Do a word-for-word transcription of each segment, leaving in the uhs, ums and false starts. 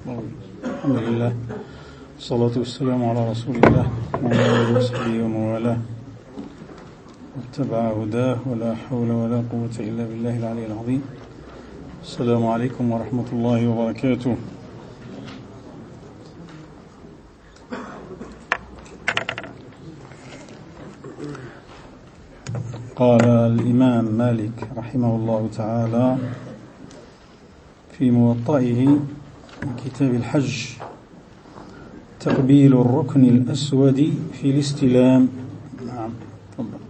الحمد لله، الصلاة والسلام على رسول الله وعلى آله وصحبه ومن والاه واتبع هداه، ولا حول ولا قوة إلا بالله العلي العظيم. السلام عليكم ورحمة الله وبركاته. قال الإمام مالك رحمه الله تعالى في موطئه من كتاب الحج: تقبيل الركن الأسود في الاستلام. نعم، تفضل.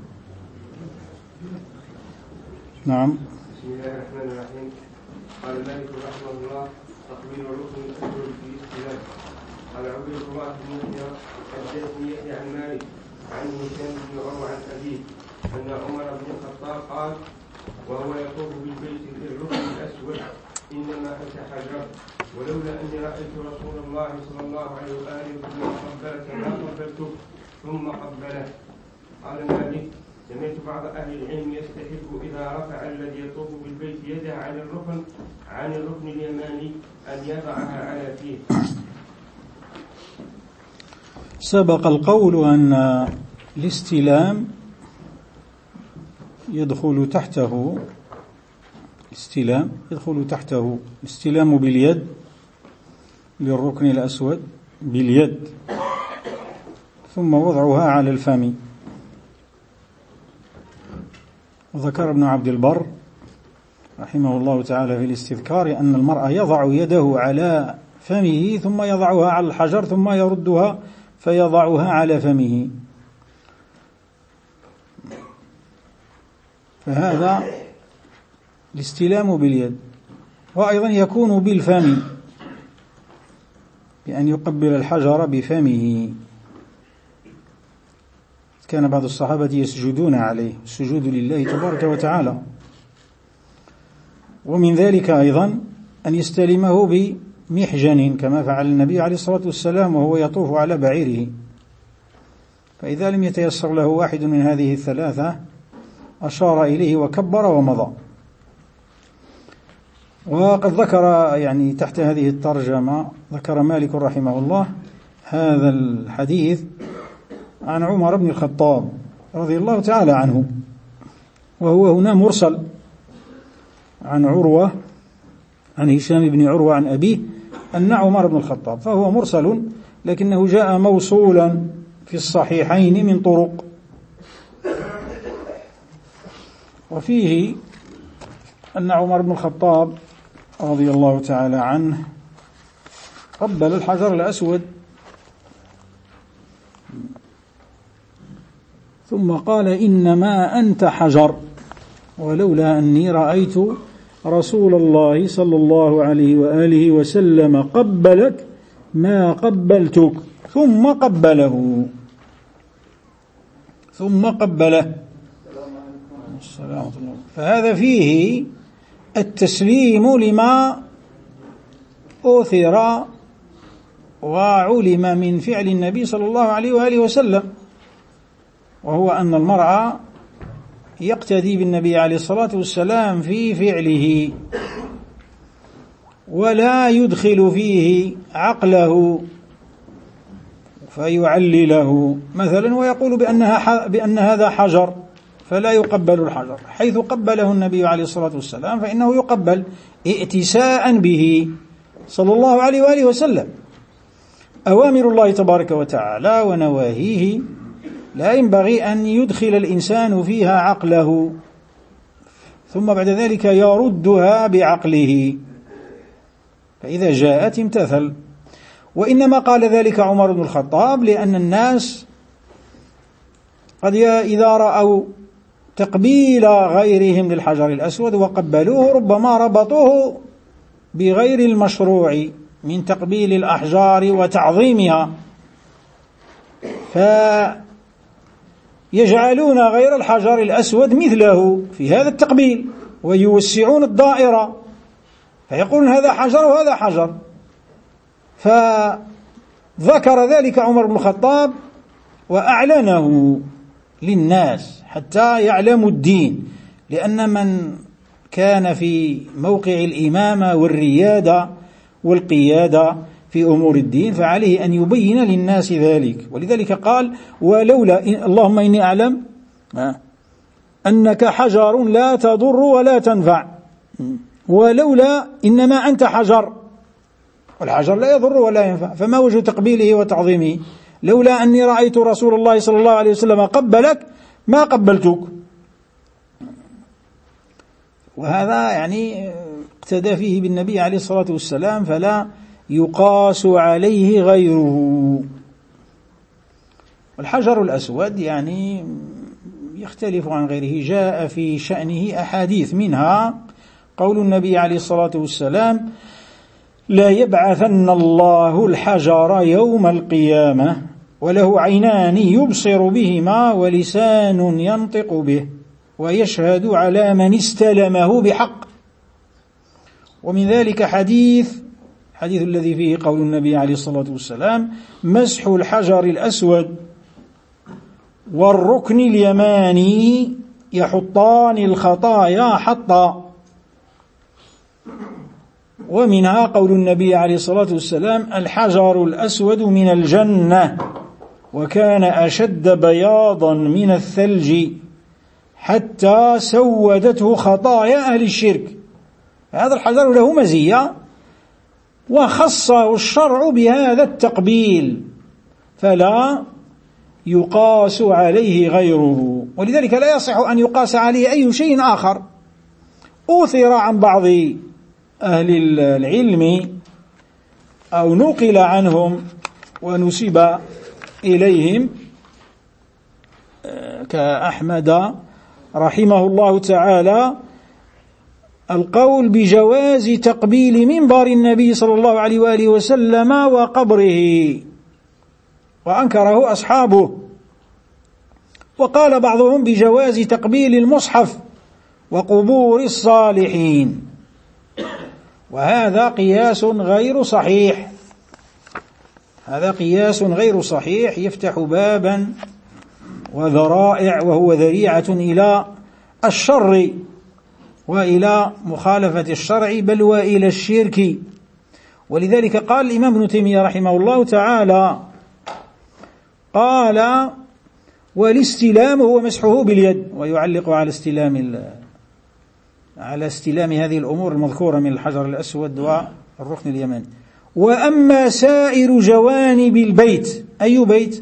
نعم. بسم الله الرحمن الرحيم. قال مالك رحمه الله: تقبيل الركن الأسود في الاستلام. قال عبد الله بن يحيى حدثني يحيى عن مالك عن هشام بن عروة عن أبيه أن عمر بن الخطاب قال وهو يطوف بالبيت للركن الأسود: إنما أنت حجر، ولولا أني رأيت رسول الله صلى الله عليه وآله وسلم قبلك ما قبلته ثم قبله. قال مالك: سمعت بعض أهل العلم يستحب إذا رفع الذي يطوف بالبيت يده عن الركن عن الركن اليماني أن يضعها على فيه. سبق القول أن الاستلام يدخل تحته استلام يدخل تحته الاستلام باليد للركن الأسود باليد، ثم وضعها على الفم. وذكر ابن عبد البر رحمه الله تعالى في الاستذكار أن المرء يضع يده على فمه ثم يضعها على الحجر ثم يردها فيضعها على فمه، فهذا الاستلام باليد. وأيضا يكون بالفم بأن يقبل الحجر بفمه. كان بعض الصحابة يسجدون عليه، السجود لله تبارك وتعالى. ومن ذلك أيضا أن يستلمه بمحجن كما فعل النبي عليه الصلاة والسلام وهو يطوف على بعيره، فإذا لم يتيسر له واحد من هذه الثلاثة أشار إليه وكبر ومضى. وقد ذكر يعني تحت هذه الترجمة ذكر مالك رحمه الله هذا الحديث عن عمر بن الخطاب رضي الله تعالى عنه، وهو هنا مرسل عن عروة عن هشام بن عروة عن أبيه أن عمر بن الخطاب، فهو مرسل لكنه جاء موصولا في الصحيحين من طرق. وفيه أن عمر بن الخطاب رضي الله تعالى عنه قبل الحجر الأسود ثم قال: إنما أنت حجر، ولولا أني رأيت رسول الله صلى الله عليه وآله وسلم قبلك ما قبلتك، ثم قبله ثم قبله فهذا فيه التسليم لما أثر وعلم من فعل النبي صلى الله عليه وآله وسلم، وهو أن المرء يقتدي بالنبي عليه الصلاة والسلام في فعله ولا يدخل فيه عقله فيعلله مثلا ويقول بأنها بأن هذا حجر فلا يقبل الحجر، حيث قبله النبي عليه الصلاة والسلام فإنه يقبل ائتساء به صلى الله عليه وآله وسلم. أوامر الله تبارك وتعالى ونواهيه لا ينبغي أن يدخل الإنسان فيها عقله ثم بعد ذلك يردها بعقله، فإذا جاءت امتثل. وإنما قال ذلك عمر بن الخطاب لأن الناس قد إذا رأوا تقبيل غيرهم للحجر الأسود وقبلوه ربما ربطوه بغير المشروع من تقبيل الأحجار وتعظيمها، فيجعلون غير الحجر الأسود مثله في هذا التقبيل ويوسعون الدائرة، فيقولون هذا حجر وهذا حجر. فذكر ذلك عمر بن الخطاب وأعلنه للناس حتى يعلموا الدين، لأن من كان في موقع الإمامة والريادة والقيادة في أمور الدين، فعليه أن يبين للناس ذلك. ولذلك قال: ولولا إن اللهم إني أعلم أنك حجر لا تضر ولا تنفع، ولولا إنما أنت حجر، والحجر لا يضر ولا ينفع، فما وجه تقبيله وتعظيمه؟ لولا أني رأيت رسول الله صلى الله عليه وسلم قبلك ما قبلتك. وهذا يعني اقتدى فيه بالنبي عليه الصلاة والسلام، فلا يقاس عليه غيره. والحجر الأسود يعني يختلف عن غيره، جاء في شأنه أحاديث، منها قول النبي عليه الصلاة والسلام: لا يبعثن الله الحجر يوم القيامة وله عينان يبصر بهما ولسان ينطق به ويشهد على من استلمه بحق. ومن ذلك حديث حديث الذي فيه قول النبي عليه الصلاة والسلام: مسح الحجر الأسود والركن اليماني يحطان الخطايا حطا. ومنها قول النبي عليه الصلاة والسلام: الحجر الأسود من الجنة وكان أشد بياضا من الثلج حتى سودته خطايا أهل الشرك. هذا الحجر له مزية، وخصه الشرع بهذا التقبيل، فلا يقاس عليه غيره. ولذلك لا يصح أن يقاس عليه أي شيء آخر. أثر عن بعض أهل العلم أو نقل عنهم ونسب إليهم كأحمد رحمه الله تعالى القول بجواز تقبيل منبر النبي صلى الله عليه وآله وسلم وقبره، وأنكره أصحابه. وقال بعضهم بجواز تقبيل المصحف وقبور الصالحين، وهذا قياس غير صحيح. هذا قياس غير صحيح يفتح بابا وذرائع، وهو ذريعة إلى الشر وإلى مخالفة الشرع، بل وإلى الشرك. ولذلك قال الإمام ابن تيمية رحمه الله تعالى، قال: والاستلام هو مسحه باليد، ويعلق على استلام على استلام هذه الأمور المذكورة من الحجر الأسود والركن اليماني. وأما سائر جوانب البيت، أي بيت؟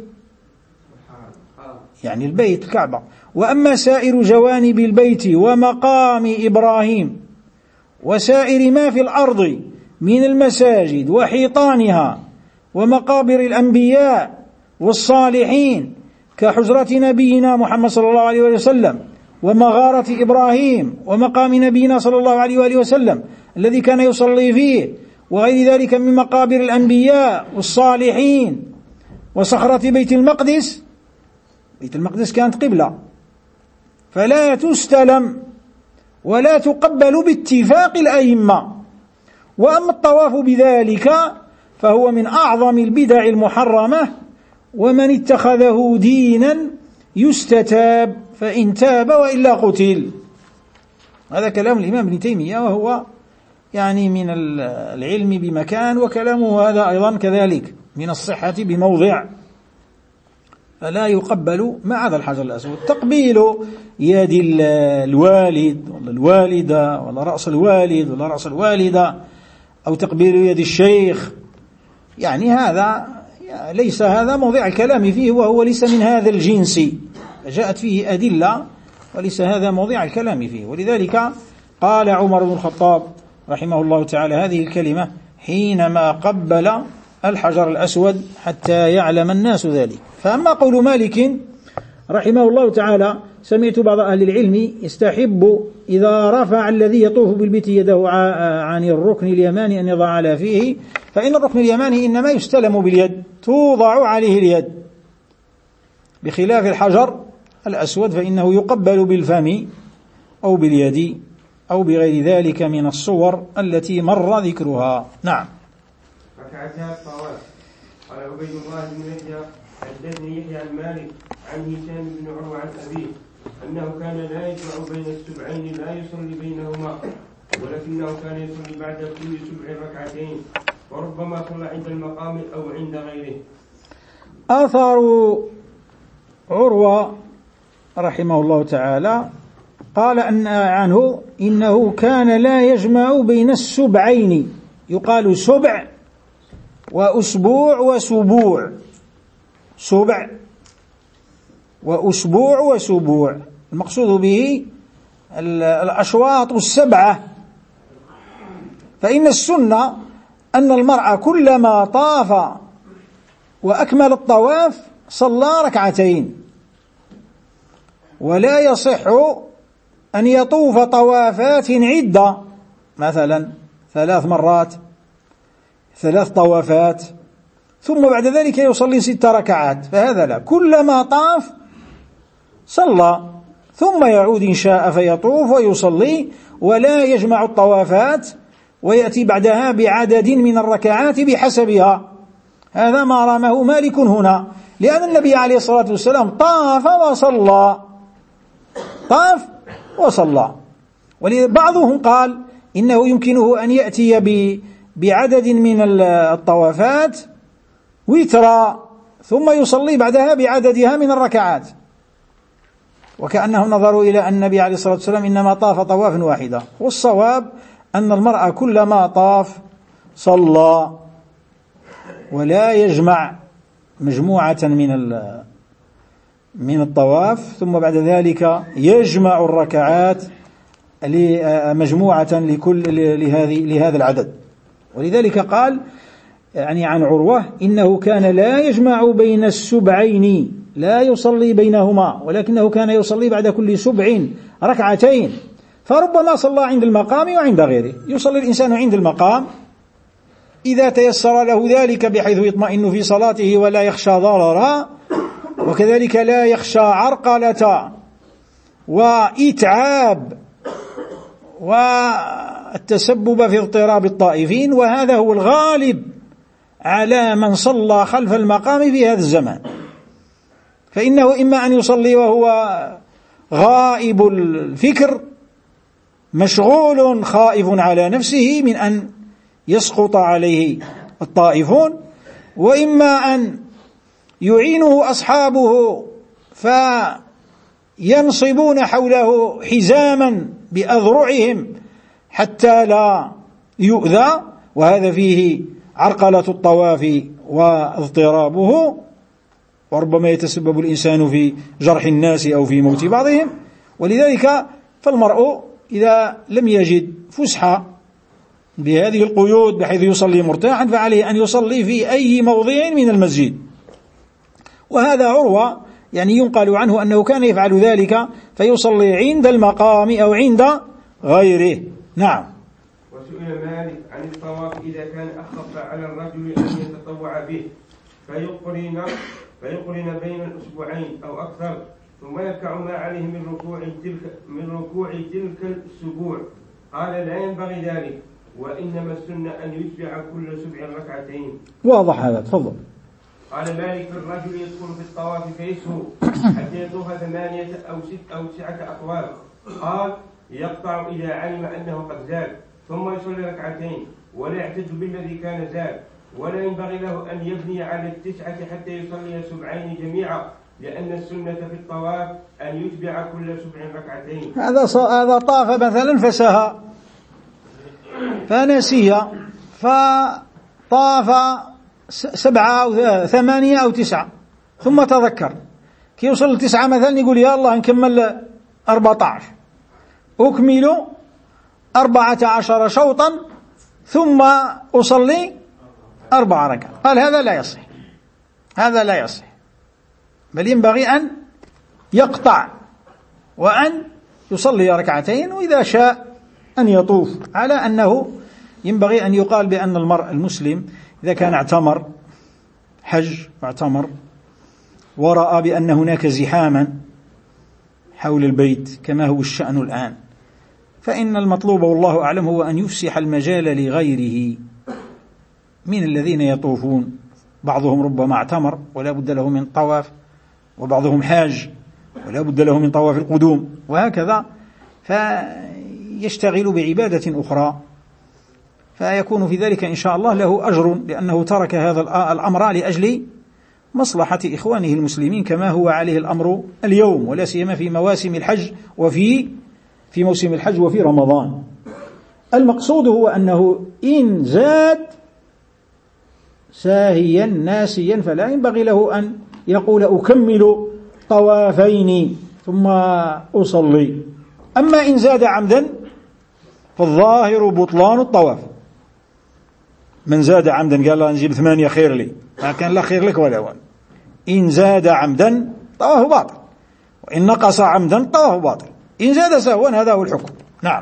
يعني البيت الكعبة. وأما سائر جوانب البيت ومقام إبراهيم وسائر ما في الأرض من المساجد وحيطانها ومقابر الأنبياء والصالحين كحجرة نبينا محمد صلى الله عليه وسلم ومغارة إبراهيم ومقام نبينا صلى الله عليه وآله وسلم الذي كان يصلي فيه، وغير ذلك من مقابر الأنبياء والصالحين وصخرة بيت المقدس. بيت المقدس كانت قبلة، فلا تستلم ولا تقبل باتفاق الأئمة. وأما الطواف بذلك فهو من أعظم البدع المحرمة، ومن اتخذه دينا يستتاب فإن تاب وإلا قتل. هذا كلام الإمام ابن تيمية، وهو يعني من العلم بمكان، وكلامه هذا أيضا كذلك من الصحة بموضع. فلا يقبل مع هذا الحجر الأسود تقبيل يد الوالد ولا الوالدة ولا رأس الوالد ولا رأس الوالدة، أو تقبيل يد الشيخ، يعني هذا ليس هذا موضع الكلام فيه، وهو ليس من هذا الجنس، جاءت فيه أدلة وليس هذا موضع الكلام فيه. ولذلك قال عمر بن الخطاب رحمه الله تعالى هذه الكلمة حينما قبل الحجر الأسود حتى يعلم الناس ذلك. فأما قول مالك رحمه الله تعالى: سمعت بعض أهل العلم يستحب إذا رفع الذي يطوف بالبيت يده عن الركن اليماني أن يضع على فيه، فإن الركن اليماني إنما يستلم باليد، توضع عليه اليد، بخلاف الحجر الأسود فإنه يقبل بالفم أو باليد أو بغير ذلك من الصور التي مر ذكرها. نعم. ركعتها الطواف. قال عبيد الله بن يحيى حدثني يحيى عن مالك عن هشام بن عروة عن أبيه أنه كان لا يجمع بين السبعين، لا يصلي بينهما، ولكنه كان يصلي بعد كل سبع ركعتين، وربما صلى عند المقام أو عند غيره. آثار عروة رحمه الله تعالى قال أن عنه إنه كان لا يجمع بين السبعين، يقال سبع وأسبوع وسبوع، سبع وأسبوع وسبوع، المقصود به الأشواط السبعة. فإن السنة أن المرء كلما طاف وأكمل الطواف صلى ركعتين، ولا يصح أن يطوف طوافات عدة، مثلا ثلاث مرات ثلاث طوافات ثم بعد ذلك يصلي ست ركعات، فهذا لا، كلما طاف صلى ثم يعود إن شاء فيطوف ويصلي، ولا يجمع الطوافات ويأتي بعدها بعدد من الركعات بحسبها. هذا ما رامه مالك هنا، لأن النبي عليه الصلاة والسلام طاف وصلى، طاف وصلى. وبعضهم قال إنه يمكنه أن يأتي بعدد من الطوافات وترا ثم يصلي بعدها بعددها من الركعات، وكأنهم نظروا إلى أن النبي عليه الصلاة والسلام إنما طاف طواف واحدة. والصواب أن المرء كلما طاف صلى، ولا يجمع مجموعة من من الطواف ثم بعد ذلك يجمع الركعات مجموعة لكل لهذه لهذا العدد. ولذلك قال يعني عن عروة إنه كان لا يجمع بين السبعين، لا يصلي بينهما، ولكنه كان يصلي بعد كل سبع ركعتين، فربما صلى عند المقام وعند غيره. يصلي الإنسان عند المقام إذا تيسر له ذلك بحيث يطمئن في صلاته ولا يخشى ضررا، وكذلك لا يخشى عرقلة وإتعاب والتسبب في اضطراب الطائفين، وهذا هو الغالب على من صلى خلف المقام في هذا الزمان. فإنه إما أن يصلي وهو غائب الفكر مشغول خائف على نفسه من أن يسقط عليه الطائفون، وإما أن يعينه أصحابه فينصبون حوله حزاما بأذرعهم حتى لا يؤذى، وهذا فيه عرقلة الطواف واضطرابه، وربما يتسبب الإنسان في جرح الناس أو في موت بعضهم. ولذلك فالمرء إذا لم يجد فسحة بهذه القيود بحيث يصلي مرتاحا فعليه أن يصلي في أي موضع من المسجد. وهذا عروة يعني ينقل عنه أنه كان يفعل ذلك، فيصلي عند المقام أو عند غيره. نعم. وسئل مالك عن الطواف إذا كان أخف على الرجل أن يتطوع به فيقرن فيقرن بين الأسبوعين أو أكثر، ثم يركع ما عليه من ركوع تلك من ركوع تلك الأسبوع. قال لا ينبغي ذلك، وإنما السنة أن يتبع كل سبع ركعتين. واضح هذا، تفضل. قال مالك الرجل يدخل في الطواف فيسهو حتى يطوف ثمانية أو ست أو تسعة أطواف. قال يقطع إذا علم أنه قد زاد ثم يصلي ركعتين ولا يعتد بالذي كان زاد، ولا ينبغي له أن يبني على التسعة حتى يصلي سبعين جميعا، لأن السنة في الطواف أن يتبع كل سبع ركعتين. هذا هذا طاف مثلا فسهى فنسي فطاف سبعة أو ثمانية أو تسعة ثم تذكر كي يوصل التسعة مثلا يقول يا الله نكمل أربعة عشر، أكمل أربعة عشر شوطا ثم أصلي أربع ركعات. قال هذا لا يصح، هذا لا يصح، بل ينبغي أن يقطع وأن يصلي ركعتين، وإذا شاء أن يطوف، على أنه ينبغي أن يقال بأن المرء المسلم إذا كان اعتمر حج واعتمر ورأى بأن هناك زحاما حول البيت كما هو الشأن الآن، فإن المطلوب والله أعلم هو أن يفسح المجال لغيره من الذين يطوفون. بعضهم ربما اعتمر ولا بد له من طواف، وبعضهم حاج ولا بد له من طواف القدوم، وهكذا، فيشتغل بعبادة أخرى فيكون في ذلك إن شاء الله له أجر، لأنه ترك هذا الأمر لأجل مصلحة إخوانه المسلمين كما هو عليه الأمر اليوم، ولا سيما في مواسم الحج وفي في موسم الحج وفي رمضان. المقصود هو أنه إن زاد ساهيا ناسيا فلا ينبغي له أن يقول أكمل طوافين ثم أصلي. أما إن زاد عمدا فالظاهر بطلان الطواف. من زاد عمدا قال له نجيب ثمانية خير لي، ما كان لا خير لك ولا وان. إن زاد عمدا طوافه باطل، وإن نقص عمدا طوافه باطل. إن زاد سهوا هذا هو الحكم. نعم.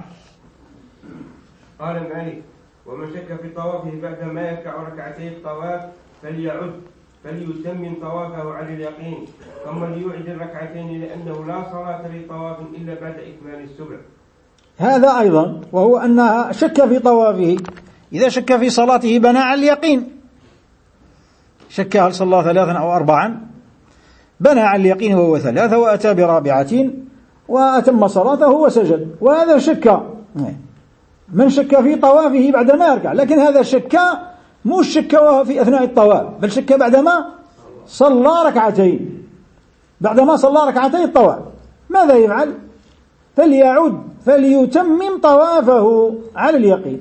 قال مالك: ومن شك في طوافه بعد ما يركع ركعتي الطواف فليعد فليتمم طوافه على اليقين، ثم ليعد الركعتين لأنه لا صلاة لطواف إلا بعد إكمال السبع. هذا أيضا وهو أنها شك في طوافه. إذا شك في صلاته بنى على اليقين، شك هل صلى ثلاثا أو أربعا بنى على اليقين وهو ثلاثة وأتى برابعة وأتم صلاته وسجد، وهذا شك. من شك في طوافه بعدما يركع، لكن هذا شك مش شك وهو في أثناء الطواف، بل شك بعدما صلى ركعتين، بعدما صلى ركعتين الطواف. ماذا يفعل؟ فليعد فليتمم طوافه على اليقين،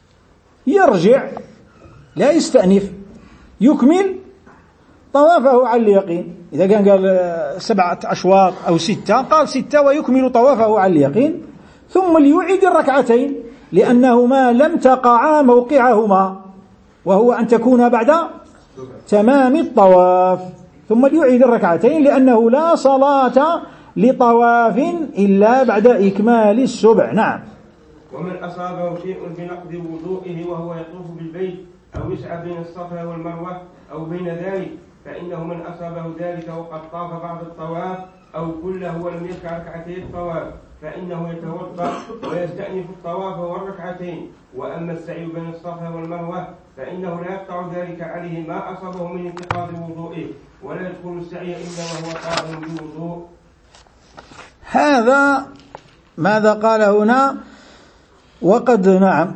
يرجع لا يستأنف، يكمل طوافه على اليقين. إذا كان قال سبعة أشواط أو ستة قال ستة ويكمل طوافه على اليقين، ثم ليعيد الركعتين لأنهما لم تقعا موقعهما، وهو أن تكون بعد تمام الطواف. ثم ليعيد الركعتين لأنه لا صلاة لطواف إلا بعد إكمال السبع. نعم. ومن أصابه شيء بنقض وضوئه وهو يطوف بالبيت أو يسعى بين الصفا والمروة أو بين ذلك، فإنه من أصابه ذلك وقد طاف بعض الطواف أو كله ولم يركع ركعتي الطواف فإنه يتوضأ ويستأنف الطواف والركعتين. وأما السعي بين الصفا والمروة فإنه لا يقطع ذلك عليه ما أصابه من انتقاض وضوئه، ولا يدخل السعي إلا وهو طاهر بوضوء. هذا ماذا قال هنا؟ وقد نعم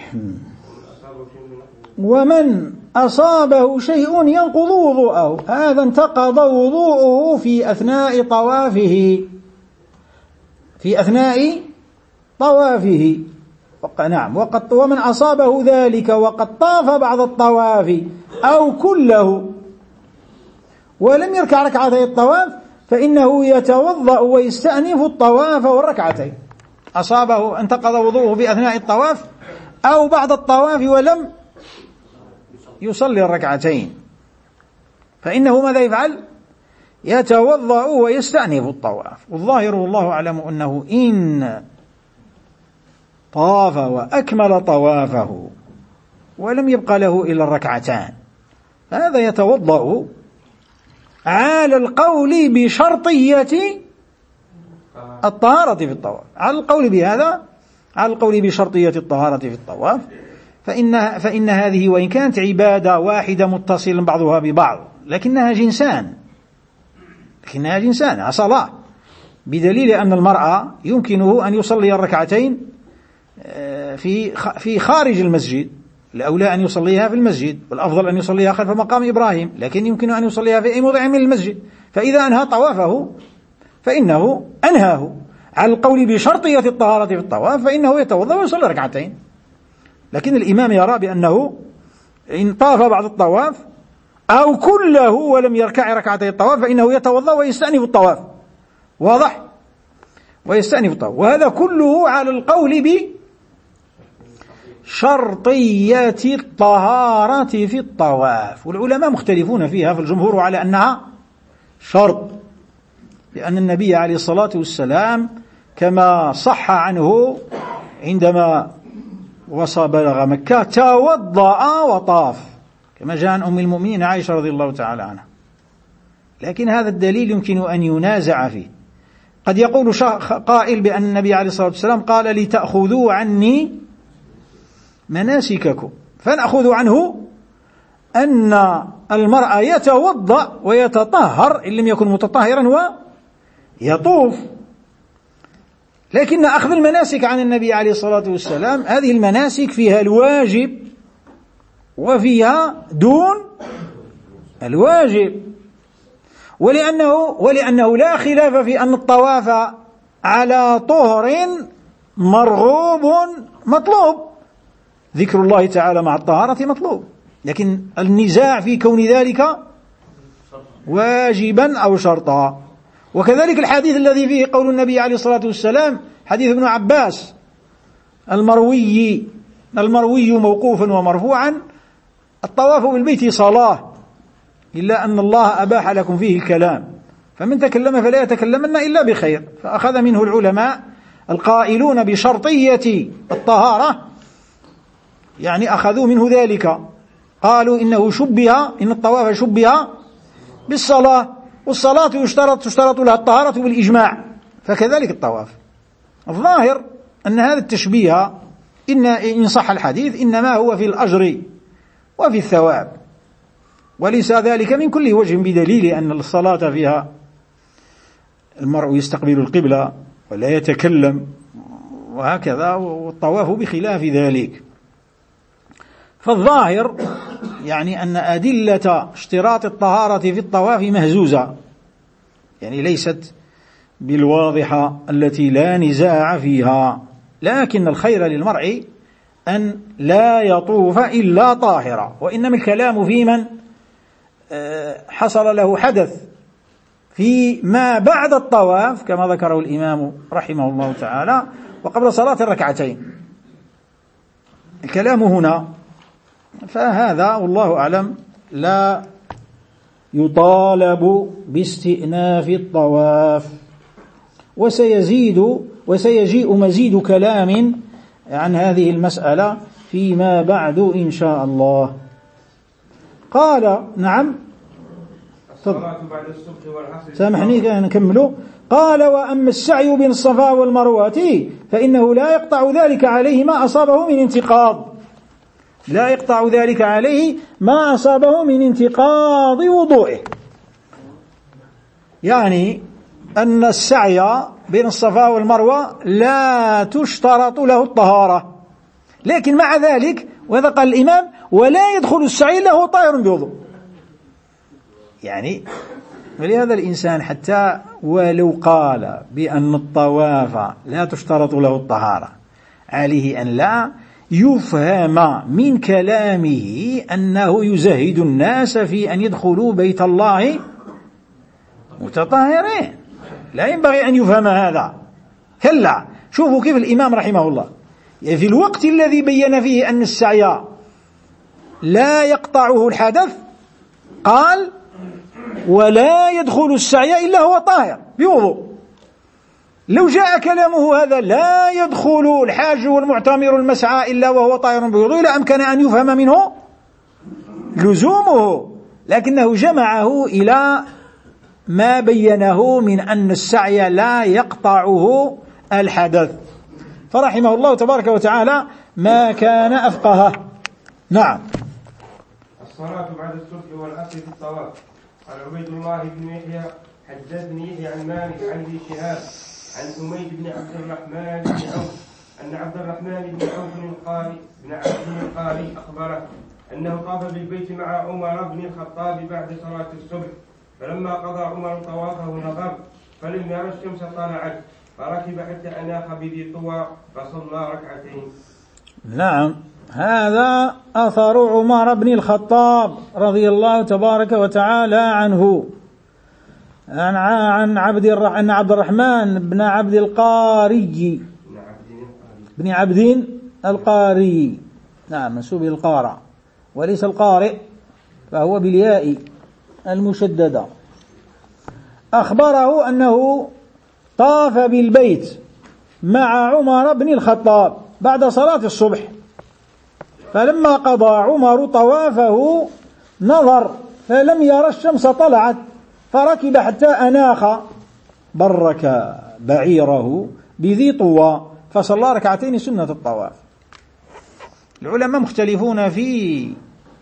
ومن أصابه شيء ينقض وضوءه، هذا انتقض وضوءه في أثناء طوافه في أثناء طوافه نعم. وقد ومن أصابه ذلك وقد طاف بعض الطواف أو كله ولم يركع ركعتي الطواف فإنه يتوضأ ويستأنف الطواف والركعتين. أصابه انتقض وضوءه في أثناء الطواف أو بعض الطواف ولم يصلي الركعتين، فإنه ماذا يفعل؟ يتوضأ ويستأنف الطواف. والظاهر والله أعلم أنه إن طاف وأكمل طوافه ولم يبقى له إلا الركعتان هذا يتوضأ على القول بشرطية الطهارة في الطواف، على القول بهذا على القول بشرطية الطهارة في الطواف، فإن, فإن هذه وإن كانت عبادة واحدة متصل بعضها ببعض لكنها جنسان لكنها جنسان صلاة، بدليل أن المرأة يمكنه أن يصلي الركعتين في في خارج المسجد، الأولى أن يصليها في المسجد، والأفضل أن يصليها خلف مقام إبراهيم، لكن يمكن أن يصليها في أي موضع من المسجد. فإذا أنهى طوافه فإنه أنهاه على القول بشرطية الطهارة في الطواف، فإنه يتوضأ ويصلي ركعتين. لكن الإمام يرى بأنه إن طاف بعض الطواف أو كله ولم يركع ركعتي الطواف فإنه يتوضأ ويستأنف الطواف. واضح؟ ويستأنف الطواف، وهذا كله على القول بشرطية الطهارة في الطواف. والعلماء مختلفون فيها، فالجمهور على أنها شرط، لأن النبي عليه الصلاة والسلام كما صح عنه عندما وصل بلغ مكة توضأ وطاف، كما جاء عن أم المؤمنين عائشة رضي الله تعالى عنها. لكن هذا الدليل يمكن أن ينازع فيه. قد يقول قائل بأن النبي عليه الصلاة والسلام قال لتأخذوا عني مناسككم، فنأخذ عنه أن المرأة يتوضأ ويتطهر إن لم يكن متطهرا ويطوف. لكن أخذ المناسك عن النبي عليه الصلاة والسلام هذه المناسك فيها الواجب وفيها دون الواجب، ولأنه, ولأنه لا خلاف في أن الطواف على طهر مرغوب مطلوب، ذكر الله تعالى مع الطهارة مطلوب، لكن النزاع في كون ذلك واجبا أو شرطا. وكذلك الحديث الذي فيه قول النبي عليه الصلاة والسلام حديث ابن عباس المروي المروي موقوفا ومرفوعا: الطواف بالبيت صلاة إلا أن الله أباح لكم فيه الكلام، فمن تكلم فلا يتكلمن إلا بخير. فأخذ منه العلماء القائلون بشرطية الطهارة، يعني أخذوا منه ذلك، قالوا إنه شبه إن الطواف شبه بالصلاة، والصلاة يشترط تشترط لها الطهارة بالإجماع، فكذلك الطواف. الظاهر أن هذا التشبيه إن إن صح الحديث إنما هو في الأجر وفي الثواب، وليس ذلك من كل وجه بدليل أن الصلاة فيها المرء يستقبل القبلة ولا يتكلم وهكذا، والطواف بخلاف ذلك. فالظاهر يعني أن أدلة اشتراط الطهارة في الطواف مهزوزة، يعني ليست بالواضحة التي لا نزاع فيها، لكن الخير للمرء أن لا يطوف إلا طاهرا، وإنما الكلام في من حصل له حدث في ما بعد الطواف كما ذكره الإمام رحمه الله تعالى وقبل صلاة الركعتين، الكلام هنا. فهذا والله أعلم لا يطالب باستئناف الطواف. وسيزيد وسيجيء مزيد كلام عن هذه المسألة فيما بعد إن شاء الله. قال نعم الصلاة بعد الصبح والعصر. سامحني كان نكمله. قال: وأما السعي بين الصفا والمروة فإنه لا يقطع ذلك عليه ما أصابه من انتقاض لا يقطع ذلك عليه ما أصابه من انتقاض وضوئه، يعني أن السعي بين الصفا والمروة لا تشترط له الطهارة، لكن مع ذلك وهذا قال الإمام: ولا يدخل السعي له طاهر بوضوء. يعني ولهذا الإنسان حتى ولو قال بأن الطواف لا تشترط له الطهارة عليه أن لا يفهم من كلامه أنه يزهد الناس في أن يدخلوا بيت الله متطهرين، لا ينبغي أن يفهم هذا، كلا. شوفوا كيف الإمام رحمه الله في الوقت الذي بين فيه أن السعي لا يقطعه الحدث قال: ولا يدخل السعي إلا هو طاهر بوضوء. لو جاء كلامه هذا لا يدخل الحاج والمعتمر المسعى إلا وهو طاهر بوضوء لأمكن أن يفهم منه لزومه، لكنه جمعه إلى ما بينه من أن السعي لا يقطعه الحدث، فرحمه الله تبارك وتعالى ما كان أفقهه. نعم. الصلاة بعد الصبح والعصر في الطواف. قال عبيد الله بن يحيى حدثني يحيى عن مالك عن ابي شهاب عن حميد بن عبد الرحمن بن عوف ان عبد الرحمن بن عوف القاري بن عبد القاري اخبره انه طاف بالبيت مع عمر بن الخطاب بعد صلاة الصبح، فلما قضى عمر طوافه نظر فلم يرى الشمس طلعت فركب حتى اناخ بذي طوى فصلى ركعتين. نعم، هذا أثر عمر بن الخطاب رضي الله تبارك وتعالى عنه عن عن عبد عن عبد الرحمن بن عبد القاري بن عبد القاري، نعم، منسوب القارئ وليس القارئ، فهو بالياء المشددة. أخبره أنه طاف بالبيت مع عمر بن الخطاب بعد صلاة الصبح، فلما قضى عمر طوافه نظر فلم يرى الشمس طلعت فركب حتى أناخ برك بعيره بذي طوى فصلى ركعتين سنة الطواف. العلماء مختلفون في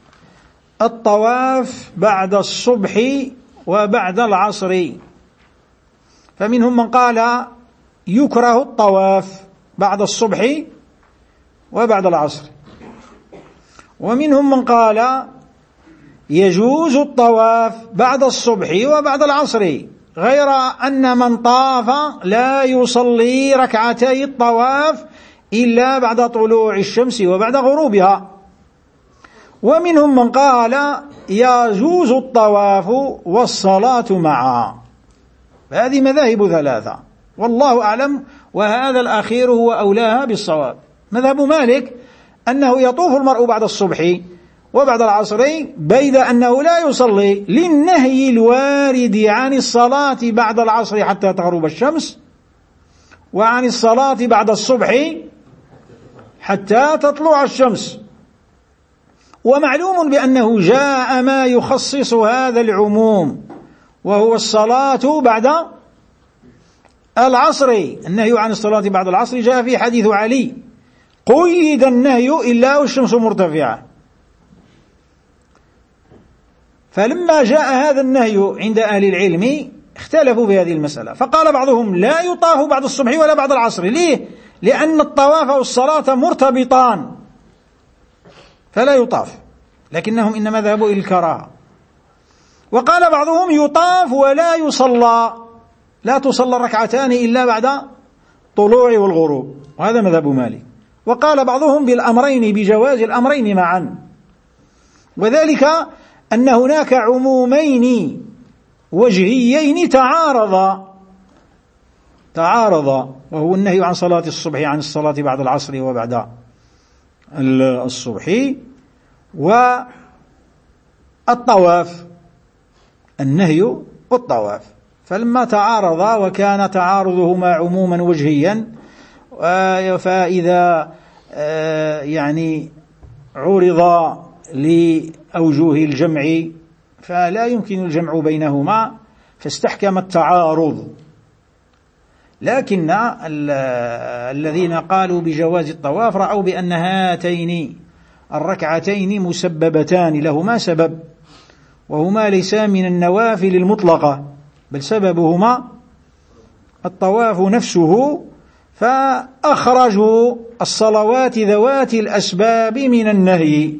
الطواف بعد الصبح وبعد العصر، فمنهم من قال يكره الطواف بعد الصبح وبعد العصر، ومنهم من قال يجوز الطواف بعد الصبح وبعد العصر، غير أن من طاف لا يصلي ركعتي الطواف إلا بعد طلوع الشمس وبعد غروبها. ومنهم من قال يجوز الطواف والصلاة معا. هذه مذاهب ثلاثة والله أعلم، وهذا الأخير هو أولاها بالصواب. مذهب مالك أنه يطوف المرء بعد الصبح وبعد العصر، بيد أنه لا يصلي للنهي الوارد عن الصلاة بعد العصر حتى تغرب الشمس، وعن الصلاة بعد الصبح حتى تطلع الشمس. ومعلوم بأنه جاء ما يخصص هذا العموم، وهو الصلاة بعد العصر. النهي عن الصلاة بعد العصر جاء في حديث علي: قيد النهي إلا والشمس مرتفعة. فلما جاء هذا النهي عند أهل العلم اختلفوا في هذه المسألة، فقال بعضهم لا يطاف بعد الصبح ولا بعد العصر. ليه؟ لأن الطواف والصلاة مرتبطان فلا يطاف، لكنهم إنما ذهبوا إلى الكراهة. وقال بعضهم يطاف ولا يصلى، لا تصلى الركعتان إلا بعد طلوع والغروب، وهذا مذهب مالك. وقال بعضهم بالأمرين، بجواز الأمرين معا، وذلك أن هناك عمومين وجهيين تعارضا تعارضا وهو النهي عن صلاة الصبح عن الصلاة بعد العصر وبعد الصبح، والطواف، النهي والطواف. فلما تعارضا وكان تعارضهما عموما وجهيا، فإذا يعني عرض لأوجه الجمع فلا يمكن الجمع بينهما، فاستحكم التعارض. لكن الذين قالوا بجواز الطواف رأوا بأن هاتين الركعتين مسببتان، لهما سبب، وهما ليس من النوافل المطلقة، بل سببهما الطواف نفسه، فأخرجوا الصلوات ذوات الأسباب من النهي،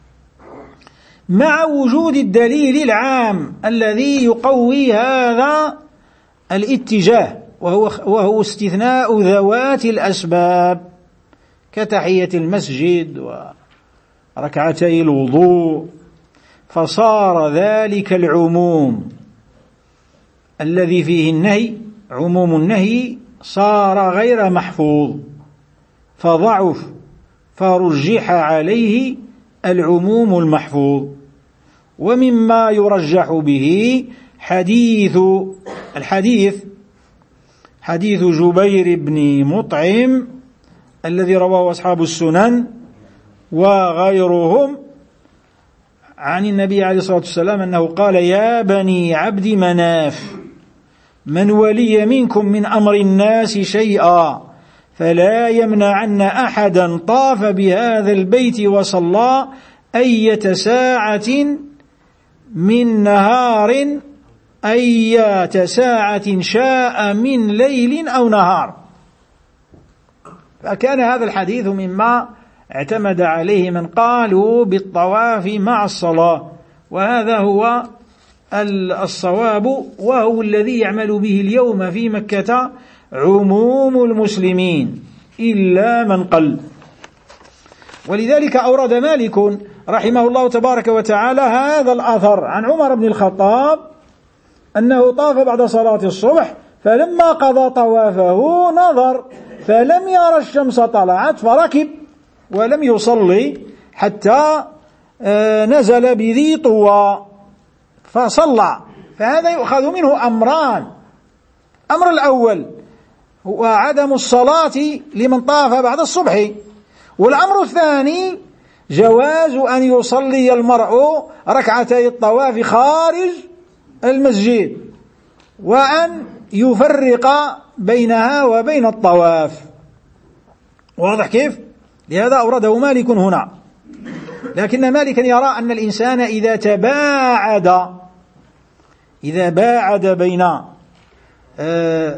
مع وجود الدليل العام الذي يقوي هذا الاتجاه، وهو, وهو استثناء ذوات الأسباب كتحية المسجد وركعتي الوضوء. فصار ذلك العموم الذي فيه النهي، عموم النهي، صار غير محفوظ، فضعف، فرجح عليه العموم المحفوظ. ومما يرجح به حديث الحديث حديث جبير بن مطعم الذي رواه أصحاب السنن وغيرهم عن النبي عليه الصلاة والسلام أنه قال: يا بني عبد مناف، من ولي منكم من أمر الناس شيئا فلا يمنعن أحدا طاف بهذا البيت وصلى أية ساعة من نهار أية ساعة شاء من ليل أو نهار. فكان هذا الحديث مما اعتمد عليه من قالوا بالطواف مع الصلاة، وهذا هو الصواب، وهو الذي يعمل به اليوم في مكة عموم المسلمين إلا من قل. ولذلك أورد مالك رحمه الله تبارك وتعالى هذا الأثر عن عمر بن الخطاب أنه طاف بعد صلاة الصبح، فلما قضى طوافه نظر فلم يرى الشمس طلعت، فركب ولم يصلي حتى نزل بذي طوى فصلى. فهذا يؤخذ منه أمران: أمر الأول هو عدم الصلاة لمن طاف بعد الصبح، والأمر الثاني جواز أن يصلي المرء ركعتي الطواف خارج المسجد، وأن يفرق بينها وبين الطواف. واضح كيف؟ لهذا أورده مالك هنا. لكن مالكا يرى أن الإنسان إذا تباعد إذا باعد بين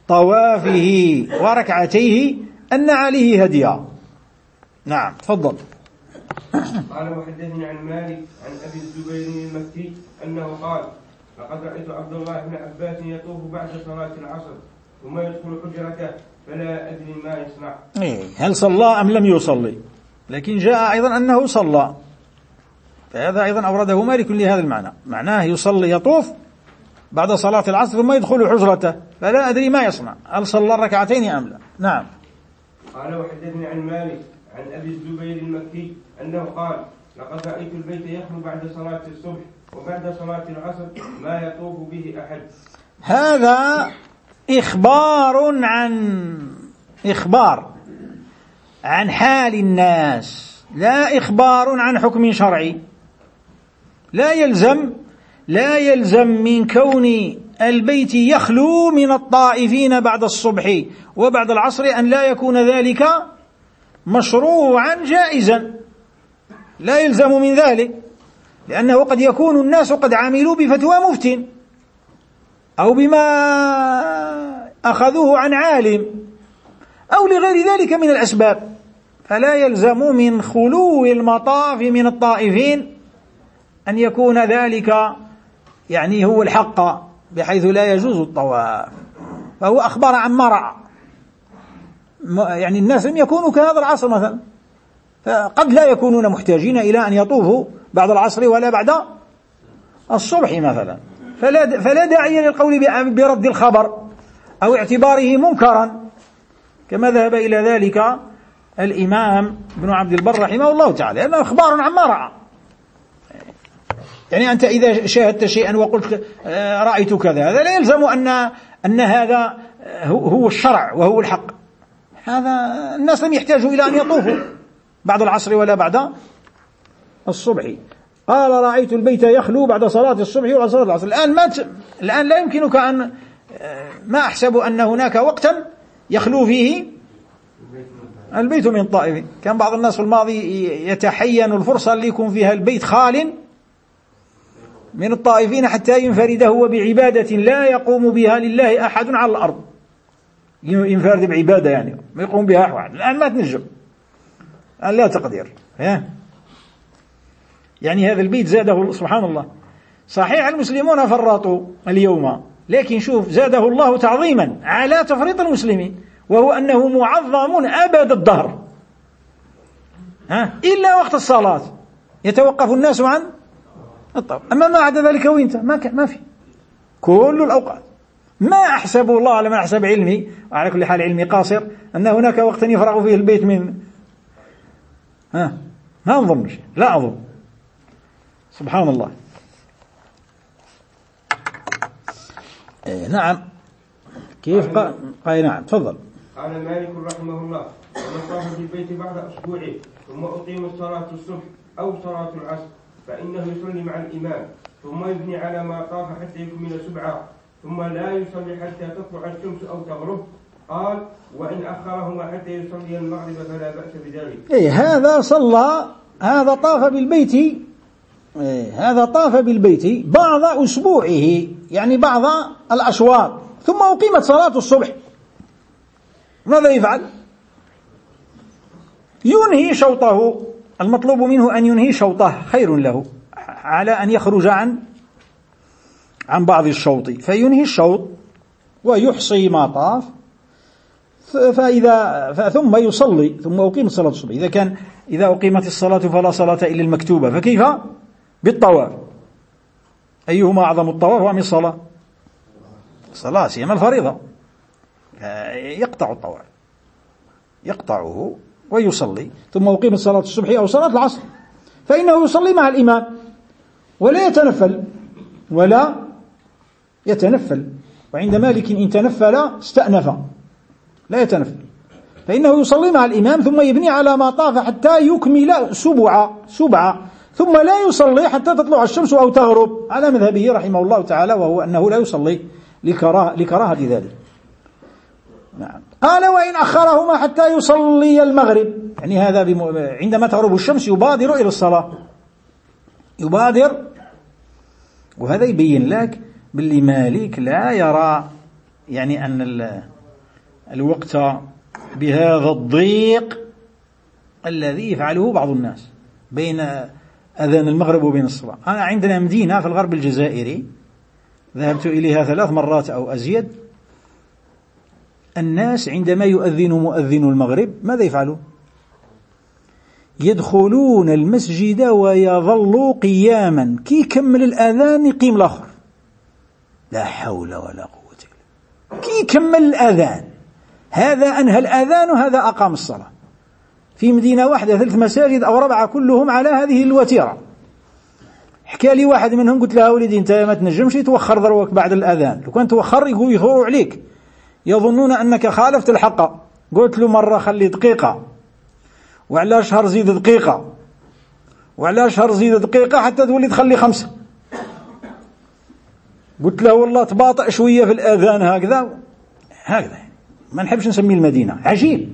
طوافه وركعتيه أن عليه هديا. نعم تفضل. قال وحدثني عن مالك عن أبي الزبير المكي أنه قال لقد رأيت عبد الله بن عباس يطوف بعد صلاة العصر ثم يدخل حجرته فلا أدري ما يصنع. إيه هل صلى أم لم يصلي؟ لكن جاء أيضا أنه صلى، فهذا أيضا أورده مالك لهذا المعنى، معناه يصلي يطوف بعد صلاة العصر ثم يدخل حجرته فلا أدري ما يصنع، هل صلى الركعتين أم لا. نعم. قال وحدثني عن مالك عن أبي الزبير المكي أنه قال لقد رأيت البيت يخلو بعد صلاة الصبح وبعد صلاة العصر ما يطوف به أحد. هذا إخبار عن إخبار عن حال الناس، لا إخبار عن حكم شرعي. لا يلزم لا يلزم من كون البيت يخلو من الطائفين بعد الصبح وبعد العصر أن لا يكون ذلك مشروعا جائزا، لا يلزم من ذلك، لأنه قد يكون الناس قد عملوا بفتوى مفتٍ أو بما أخذوه عن عالم أو لغير ذلك من الأسباب، فلا يلزم من خلو المطاف من الطائفين أن يكون ذلك يعني هو الحق بحيث لا يجوز الطواف، فهو أخبر عن ما رأى. يعني الناس لم يكونوا كهذا العصر مثلا، فقد لا يكونون محتاجين إلى أن يطوفوا بعد العصر ولا بعد الصبح مثلا، فلا, فلا داعي للقول برد الخبر أو اعتباره منكرا كما ذهب إلى ذلك الإمام ابن عبد البر رحمه الله تعالى، لأنه أخبار عن ما رأى. يعني أنت إذا شاهدت شيئا وقلت رأيت كذا، هذا لا يلزم أن أن هذا هو الشرع وهو الحق، هذا الناس لم يحتاجوا إلى أن يطوفوا بعد العصر ولا بعد الصبح. قال رأيت البيت يخلو بعد صلاة الصبح وبعد صلاة العصر. الآن ما ت... الآن لا يمكنك أن ما أحسب أن هناك وقتا يخلو فيه البيت من طائف. كان بعض الناس في الماضي يتحين الفرصة اللي يكون فيها البيت خال من الطائفين حتى ينفرد هو بعبادة لا يقوم بها لله أحد على الأرض، ينفرد بعبادة يعني ما يقوم بها أحد. الآن ما تنجم، الآن لا تقدير. يعني هذا البيت زاده سبحان الله، صحيح المسلمون فرطوا اليوم، لكن شوف زاده الله تعظيما على تفريط المسلمين، وهو أنه معظم أبد الدهر، ها إلا وقت الصلاة يتوقف الناس عن الطواف، أما ما عدا ذلك وانت ما ما في كل الأوقات. ما أحسب الله على ما أحسب علمي، وعلى كل حال علمي قاصر، أن هناك وقتا يفرغ فيه البيت من ها ما أظن شيء، لا أظن. سبحان الله. إيه نعم. كيف قال؟ قال نعم تفضل. قال مالك رحمه الله ومن طاف في البيت بعد أسبوع ثم أقيم صلاة الصبح أو صلاة العصر فإنه يصلي مع الإمام ثم يبني على ما طاف حتى يكمل سبعة ثم لا يصلي حتى تطلع الشمس أو تغرب. قال وإن أخرهما حتى يصلي المغرب فلا بأس بذلك. إيه هذا صلى، هذا طاف بالبيت، إيه هذا طاف بالبيت بعض أسبوعه، يعني بعض الأشواط، ثم أقيمت صلاة الصبح. ماذا يفعل؟ ينهي شوطه، المطلوب منه أن ينهي شوطه خير له على أن يخرج عن عن بعض الشوط، فينهي الشوط ويحصي ما طاف، فإذا ثم يصلي، ثم أقيم صلاة الصبح. إذا كان إذا أقيمت الصلاة فلا صلاة إلا المكتوبة، فكيف بالطواف؟ أيهما أعظم، الطواف أم الصلاة؟ الصلاة سيما الفريضة، يقطع الطواف يقطعه ويصلي، ثم أقيمت صلاة الصبح أو صلاة العصر فإنه يصلي مع الإمام ولا يتنفل ولا يتنفل. وعند مالك إن تنفل استأنف، لا يتنفل، فإنه يصلي مع الإمام ثم يبني على ما طاف حتى يكمل سبعة سبعة ثم لا يصلي حتى تطلع الشمس أو تغرب، على مذهبه رحمه الله تعالى، وهو أنه لا يصلي لكراهة, لكراهة ذلك. نعم. قال وإن أخرهما حتى يصلي المغرب، يعني هذا بم... عندما تغرب الشمس يبادر إلى الصلاة، يبادر. وهذا يبين لك باللي مالك لا يرى يعني أن الوقت بهذا الضيق الذي يفعله بعض الناس بين أذان المغرب وبين الصلاة. أنا عندنا مدينة في الغرب الجزائري ذهبت إليها ثلاث مرات أو أزيد، الناس عندما يؤذن مؤذن المغرب ماذا يفعلون؟ يدخلون المسجد ويظلوا قياما كي يكمل الأذان يقيم الآخر، لا حول ولا قوة إلا كي يكمل الأذان، هذا أنهى الأذان وهذا أقام الصلاة. في مدينة واحدة ثلاث مساجد أو ربعة كلهم على هذه الوتيرة. حكى لي واحد منهم قلت له ولدي أنت ما تنجمش توخر ذروك بعد الأذان، لو كان توخر يثوروا عليك يظنون أنك خالفت الحق. قلت له مرة خلي دقيقة، وعلى شهر زيد دقيقة، وعلى شهر زيد دقيقة حتى تولي تخلي خمسة. قلت له والله تباطئ شوية في الأذان هكذا هكذا، ما نحبش نسمي المدينة عجيب.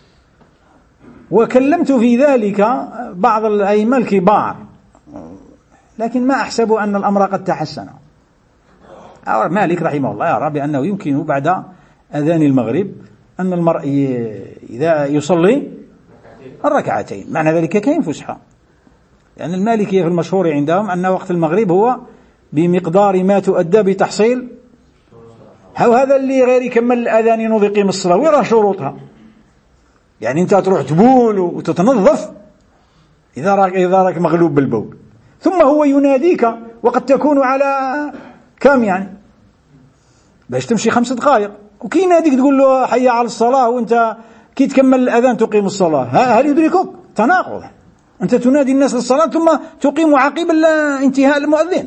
وكلمت في ذلك بعض الأئمة الكبار، لكن ما أحسب أن الأمر قد تحسن. مالك رحمه الله يرى بأنه يمكن بعد أذان المغرب أن المرء إذا يصلي الركعتين، معنى ذلك كاين فسحة، لأن يعني المالكية في المشهور عندهم أن وقت المغرب هو بمقدار ما تؤدى بتحصيل. هو هذا اللي غير يكمل الأذان ينوض يقيم الصلاة ويرى شروطها، يعني أنت تروح تبول وتتنظف إذا راك إذا راك مغلوب بالبول، ثم هو يناديك وقد تكون على كم يعني باش تمشي خمس دقائق، وكي يناديك تقول له حي على الصلاة وأنت كي تكمل الأذان تقيم الصلاة. هل يدركك؟ تناقض. أنت تنادي الناس للصلاة ثم تقيم عقب انتهاء المؤذن،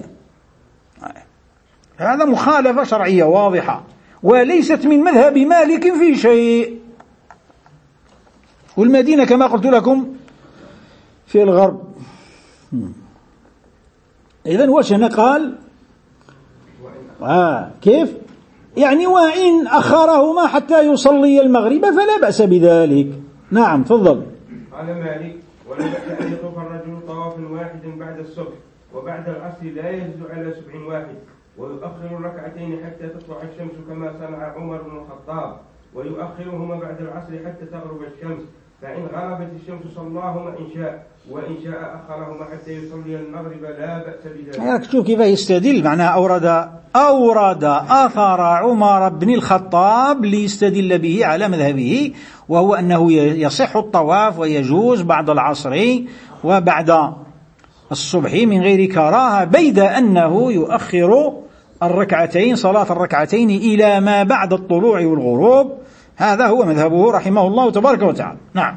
هذا مخالفة شرعية واضحة وليست من مذهب مالك في شيء. والمدينة كما قلت لكم في الغرب. إذن وش هنا قال آه كيف يعني وإن أخرهما حتى يصلي المغرب فلا بأس بذلك. نعم تفضل. قال مالك ولا بأس أن يطوف الرجل طواف واحد بعد الصبح وبعد العصر لا يجوز على سبع واحد، ويؤخر الركعتين حتى تطلع الشمس كما صنع عمر بن الخطاب، ويؤخرهما بعد العصر حتى تغرب الشمس، فإن غربت الشمس صلاهما إن شاء، وإن شاء أخرهما حتى يصلي المغرب لا بأس بذلك. شوف كيف يستدل، معناها أورد أورد أثر عمر بن الخطاب ليستدل به على مذهبه، وهو أنه يصح الطواف ويجوز بعد العصر وبعد الصبح من غير كراهة، بيد أنه يؤخر الركعتين صلاة الركعتين إلى ما بعد الطلوع والغروب. هذا هو مذهبه رحمه الله تبارك وتعالى. نعم.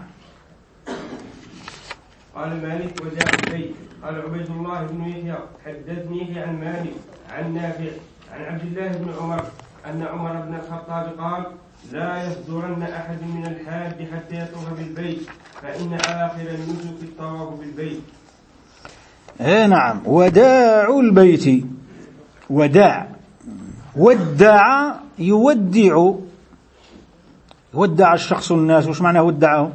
قال مالك وجاء البيت قال عبيد الله بن يحيى حدثني عن مالك عن نافع عن عبد الله بن عمر أن عمر بن الخطاب قال لا يصدرن أحد من الحاج حتى يطوف بالبيت، فإن آخر النسك الطواف بالبيت. ايه نعم. وداع البيت، وداع ودع يودع، ودع الشخص الناس. وش معنى ودعهم؟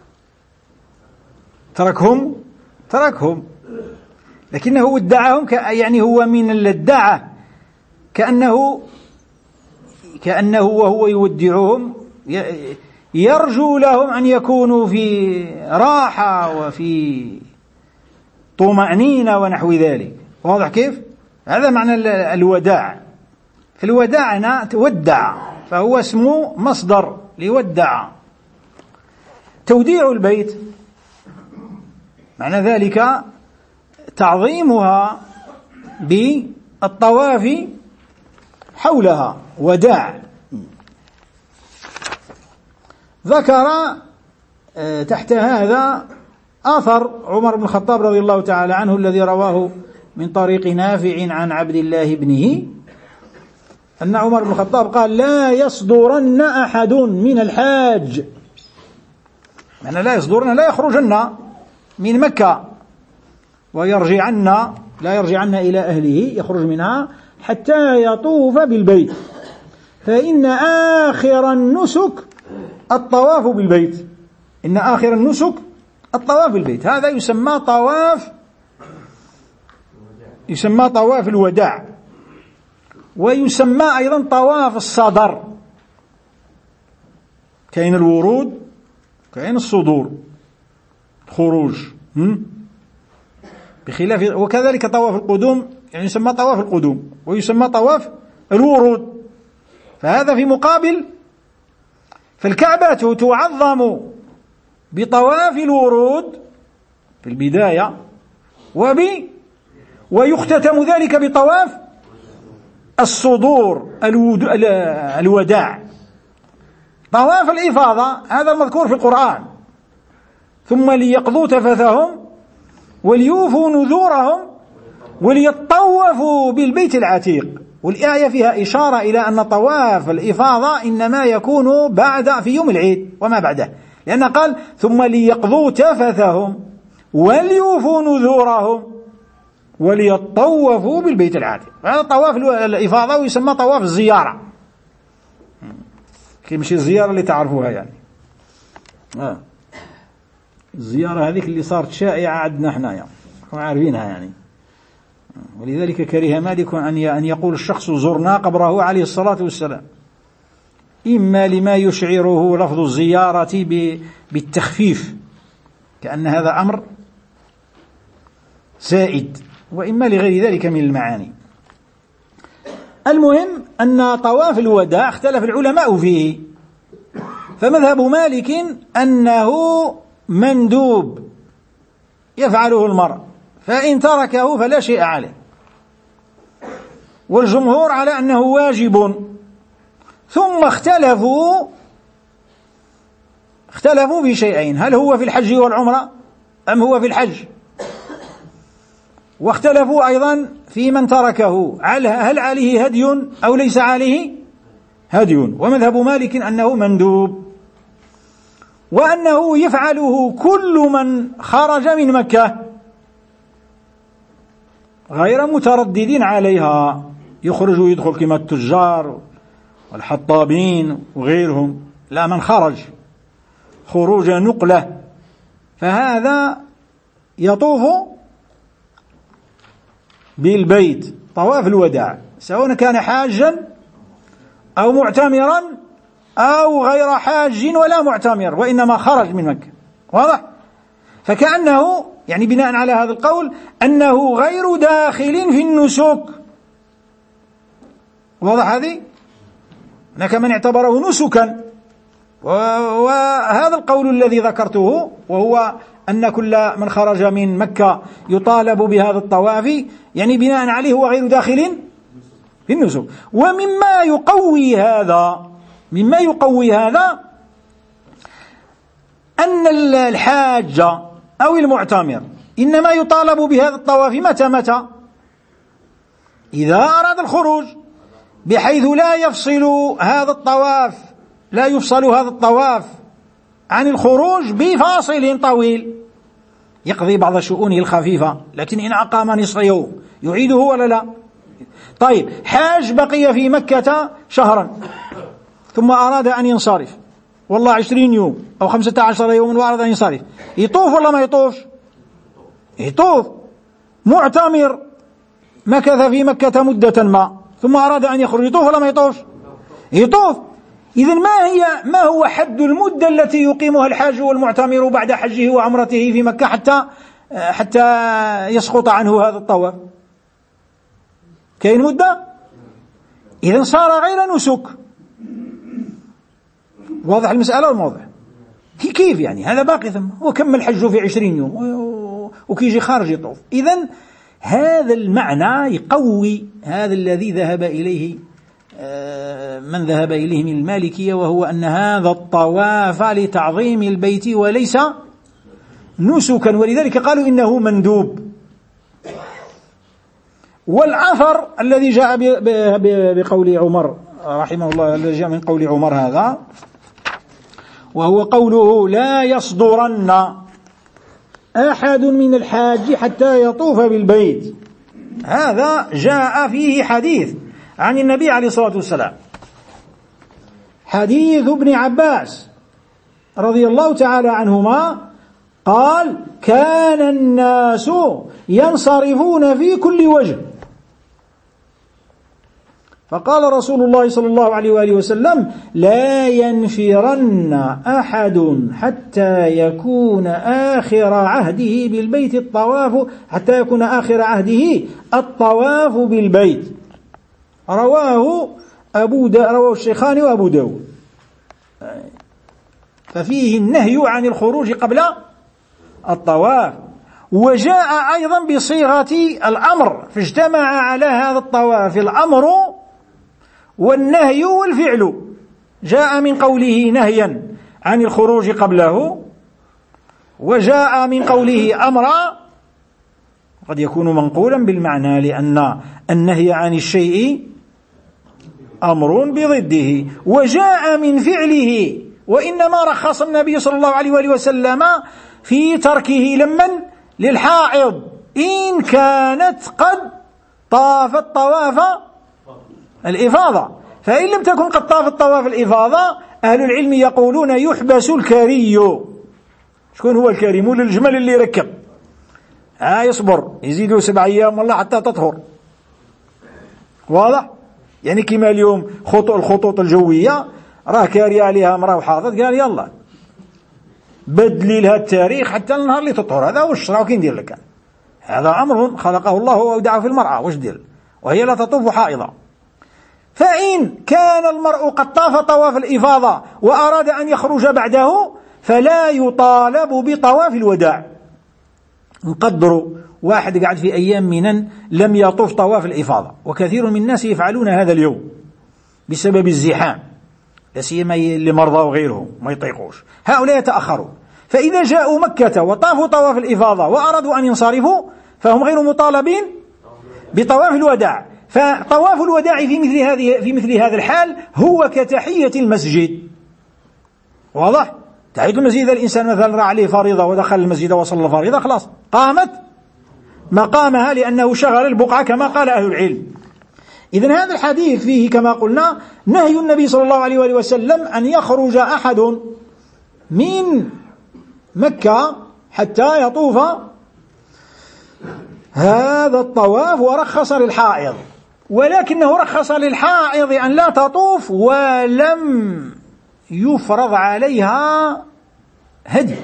تركهم تركهم لكنه ودعهم يعني هو من الدعة، كأنه كأنه وهو يودعهم يرجو لهم أن يكونوا في راحة وفي طمأنينة ونحو ذلك. واضح كيف؟ هذا معنى الوداع. في الوداع هنا تودع، فهو اسمه مصدر لودع. توديع البيت معنى ذلك تعظيمها بالطواف حولها، وداع. ذكر تحت هذا آثر عمر بن الخطاب رضي الله تعالى عنه الذي رواه من طريق نافع عن عبد الله ابنه أن عمر بن الخطاب قال لا يصدرن أحد من الحاج، معنى لا يصدرن لا يخرجن من مكة ويرجعن، لا يرجعن إلى أهله، يخرج منها حتى يطوف بالبيت، فإن آخر النسك الطواف بالبيت. إن آخر النسك الطواف بالبيت، هذا يسمى طواف يسمى طواف الوداع، ويسمى أيضا طواف الصدر. كاين الورود كاين الصدور، خروج، بخلاف وكذلك طواف القدوم يعني يسمى طواف القدوم ويسمى طواف الورود. فهذا في مقابل، فالكعبة تعظم بطواف الورود في البداية وب ويختتم ذلك بطواف الصدور الوداع. طواف الإفاضة هذا المذكور في القرآن، ثم ليقضوا تفثهم وليوفوا نذورهم وليطوفوا بالبيت العتيق. والآية فيها إشارة إلى أن طواف الإفاضة إنما يكون بعد في يوم العيد وما بعده، لأن قال ثم ليقضوا تفثهم وليوفوا نذورهم وليطوفوا بالبيت العتيق. هذا طواف الإفاضة ويسمى طواف الزيارة، مش الزيارة اللي تعرفوها يعني آه. الزيارة هذيك اللي صارت شائعة عندنا احنا يعني عارفينها يعني. ولذلك كره مالك أن يقول الشخص زرنا قبره عليه الصلاة والسلام، إما لما يشعره لفظ الزيارة بالتخفيف كأن هذا أمر زائد، وإما لغير ذلك من المعاني. المهم أن طواف الوداع اختلف العلماء فيه، فمذهب مالك أنه مندوب يفعله المرء، فإن تركه فلا شيء عليه، والجمهور على أنه واجب. ثم اختلفوا اختلفوا في شيئين، هل هو في الحج والعمرة أم هو في الحج، واختلفوا أيضا في من تركه هل عليه هدي أو ليس عليه هدي. ومذهب مالك أنه مندوب، وأنه يفعله كل من خرج من مكة غير متردد عليها، يخرج ويدخل كما التجار والحطابين وغيرهم، لا من خرج خروج نقلة فهذا يطوف بالبيت طواف الوداع، سواء كان حاجا أو معتمرا أو غير حاج ولا معتمر، وإنما خرج من مكة. واضح؟ فكأنه يعني بناء على هذا القول أنه غير داخل في النسك. واضح هذه؟ هناك من اعتبره نسكا، وهذا القول الذي ذكرته وهو أن كل من خرج من مكة يطالب بهذا الطواف يعني بناء عليه هو غير داخل في النسك. ومما يقوي هذا مما يقوي هذا أن الحاج أو المعتمر إنما يطالب بهذا الطواف متى متى إذا أراد الخروج، بحيث لا يفصل هذا الطواف لا يفصل هذا الطواف عن الخروج بفاصل طويل يقضي بعض شؤونه الخفيفة، لكن إن أقام نصف يوم يعيده ولا لا؟ طيب حاج بقي في مكة شهرا ثم أراد أن ينصرف، والله عشرين يوم أو خمسة عشر يوم وأراد أن ينصرف، يطوف ولا ما يطوف؟ يطوف. معتمر مكث في مكة مدة ما ثم أراد أن يخرج، يطوف ولا ما يطوف؟ يطوف. إذن ما هي ما هو حد المدة التي يقيمها الحاج والمعتمر بعد حجه وعمرته في مكة حتى حتى يسقط عنه هذا الطواف؟ كاين مدة؟ إذن صار غير نسك. واضح المسألة والموضح؟ كيف يعني هذا باقي ثم وكمل حجه في عشرين يوم وكيجي خارج يطوف. إذن هذا المعنى يقوي هذا الذي ذهب إليه من ذهب إليه من المالكية، وهو أن هذا الطواف لتعظيم البيت وليس نسكا، ولذلك قالوا إنه مندوب. والأثر الذي جاء بقول عمر رحمه الله الذي جاء من قول عمر هذا، وهو قوله لا يصدرن أحد من الحاج حتى يطوف بالبيت، هذا جاء فيه حديث عن النبي عليه الصلاة والسلام، حديث ابن عباس رضي الله تعالى عنهما قال كان الناس ينصرفون في كل وجه فقال رسول الله صلى الله عليه وآله وسلم: لا ينفرن أحد حتى يكون آخر عهده بالبيت الطواف حتى يكون آخر عهده الطواف بالبيت. رواه أبو دا رواه الشيخان وأبو داود. ففيه النهي عن الخروج قبل الطواف، وجاء أيضا بصيغة الأمر، فاجتمع على هذا الطواف الأمر والنهي والفعل. جاء من قوله نهيا عن الخروج قبله، وجاء من قوله أمرا، قد يكون منقولا بالمعنى لأن النهي عن الشيء أمر بضده، وجاء من فعله. وإنما رخص النبي صلى الله عليه وآله وسلم في تركه لمن للحائض إن كانت قد طافت طواف الإفاضة. فإن لم تكن قد طافت طواف الإفاضة أهل العلم يقولون يحبس الكري. شكون هو الكري؟ مول الجمل اللي ركب ها يصبر يزيدوا سبع أيام والله حتى تطهر. واضح؟ يعني كما اليوم خطوط الخطوط الجوية راه كاري عليها مرة وحاضر قال يلا بدلي لها التاريخ حتى النهار اللي تطهر. هذا وش راه كي ندير لك؟ هذا أمر خلقه الله وأودعه في المرأة، وش دير وهي لا تطوف حائضة. فإن كان المرء قد طاف طواف الإفاضة وأراد أن يخرج بعده فلا يطالب بطواف الوداع. نقدروا واحد قاعد في أيام منن لم يطوف طواف الإفاضة، وكثير من الناس يفعلون هذا اليوم بسبب الزحام، لا سيما لمرضى وغيرهم ما يطيقوش، هؤلاء يتأخروا. فإذا جاءوا مكة وطافوا طواف الإفاضة وأرادوا أن ينصرفوا فهم غير مطالبين بطواف الوداع. فطواف الوداع في مثل هذه في مثل هذا الحال هو كتحية المسجد. واضح؟ تحية المسجد إذا الإنسان مثلا رأى عليه فريضة ودخل المسجد وصلى الفريضة خلاص قامت مقامها لأنه شغل البقعة كما قال أهل العلم. إذن هذا الحديث فيه كما قلنا نهي النبي صلى الله عليه وآله وسلم أن يخرج أحد من مكة حتى يطوف هذا الطواف، ورخص للحائض، ولكنه رخص للحائض أن لا تطوف ولم يفرض عليها هدي.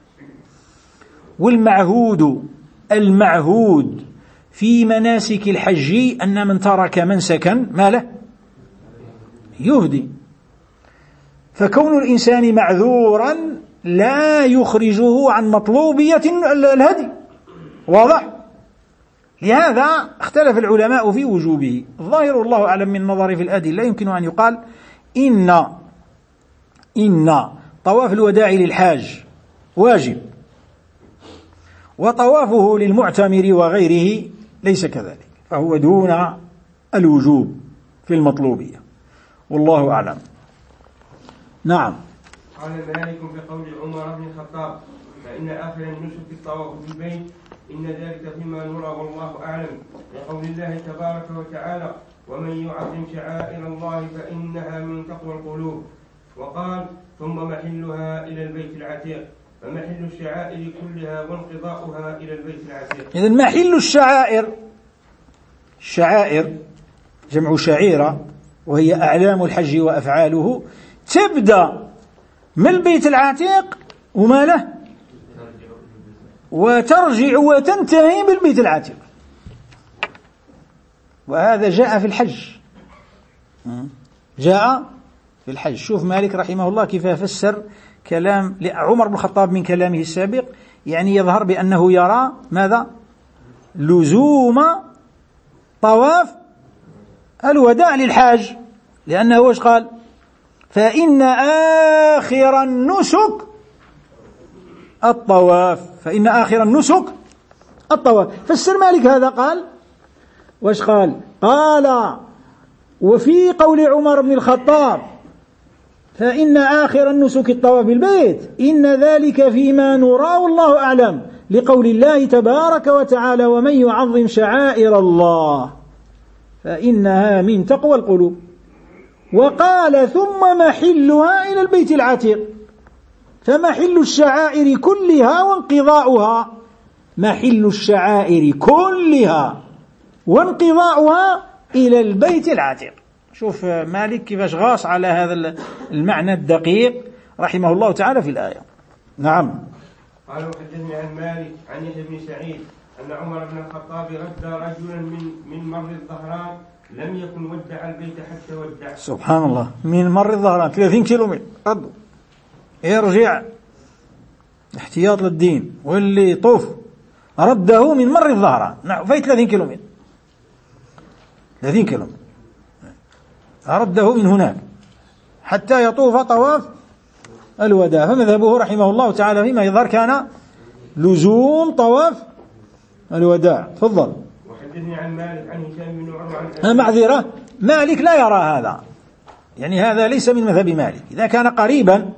والمعهود المعهود في مناسك الحج أن من ترك منسكا ما له يهدي، فكون الإنسان معذورا لا يخرجه عن مطلوبية الهدي. واضح؟ لهذا اختلف العلماء في وجوبه. الظاهر الله أعلم من نظر في الأدلة يمكن أن يقال إن إن طواف الوداع للحاج واجب، وطوافه للمعتمر وغيره ليس كذلك، فهو دون الوجوب في المطلوبية، والله أعلم. نعم. قال مالك بقول عمر بن الخطاب: فإن آخر النسك الطواف بالبيت إن ذلك فيما نرى والله أعلم، لقول الله تبارك وتعالى: ومن يعظم شعائر الله فإنها من تقوى القلوب. وقال: ثم محلها إلى البيت العتيق، فمحل الشعائر كلها وانقضاؤها إلى البيت العتيق. إذن محل الشعائر، الشعائر جمع شعيرة وهي أعلام الحج وأفعاله، تبدأ من البيت العتيق وما له وترجع وتنتهي بالبيت العتيق. وهذا جاء في الحج، جاء في الحج. شوف مالك رحمه الله كيف فسر كلام عمر بن الخطاب من كلامه السابق، يعني يظهر بأنه يرى ماذا؟ لزوم طواف الوداع للحاج، لأنه وش قال؟ فإن آخر النسك الطواف، فإن آخر النسك الطواف. فسر مالك هذا قال وش قال؟ قال: وفي قول عمر بن الخطاب فإن آخر النسك الطواف بالبيت إن ذلك فيما نرى والله أعلم، لقول الله تبارك وتعالى: ومن يعظم شعائر الله فإنها من تقوى القلوب. وقال: ثم محلها إلى البيت العتيق، فمحل الشعائر كلها وانقضاؤها، محل الشعائر كلها وانقضاؤها إلى البيت العتيق. شوف مالك كيفاش غاص على هذا المعنى الدقيق رحمه الله تعالى في الآية. نعم. قال وحدثني عن مالك عن يحيى بن سعيد أن عمر بن الخطاب رد رجلا من من مر الظهران لم يكن ودع البيت حتى ودع. سبحان الله، من مر الظهران ثلاثين كيلومتر رد يرجع احتياط للدين، واللي طوف رده من مر الظهران نعم في ثلاثين كيلومتر ثلاثين كيلومتر رده من هناك حتى يطوف طواف الوداع. فمذهبه رحمه الله تعالى فيما يظهر كان لزوم طواف الوداع. تفضل. وحدثني عن مالك عن هشام بن عروة عن أنا معذرة، مالك لا يرى هذا، يعني هذا ليس من مذهب مالك. إذا كان قريبا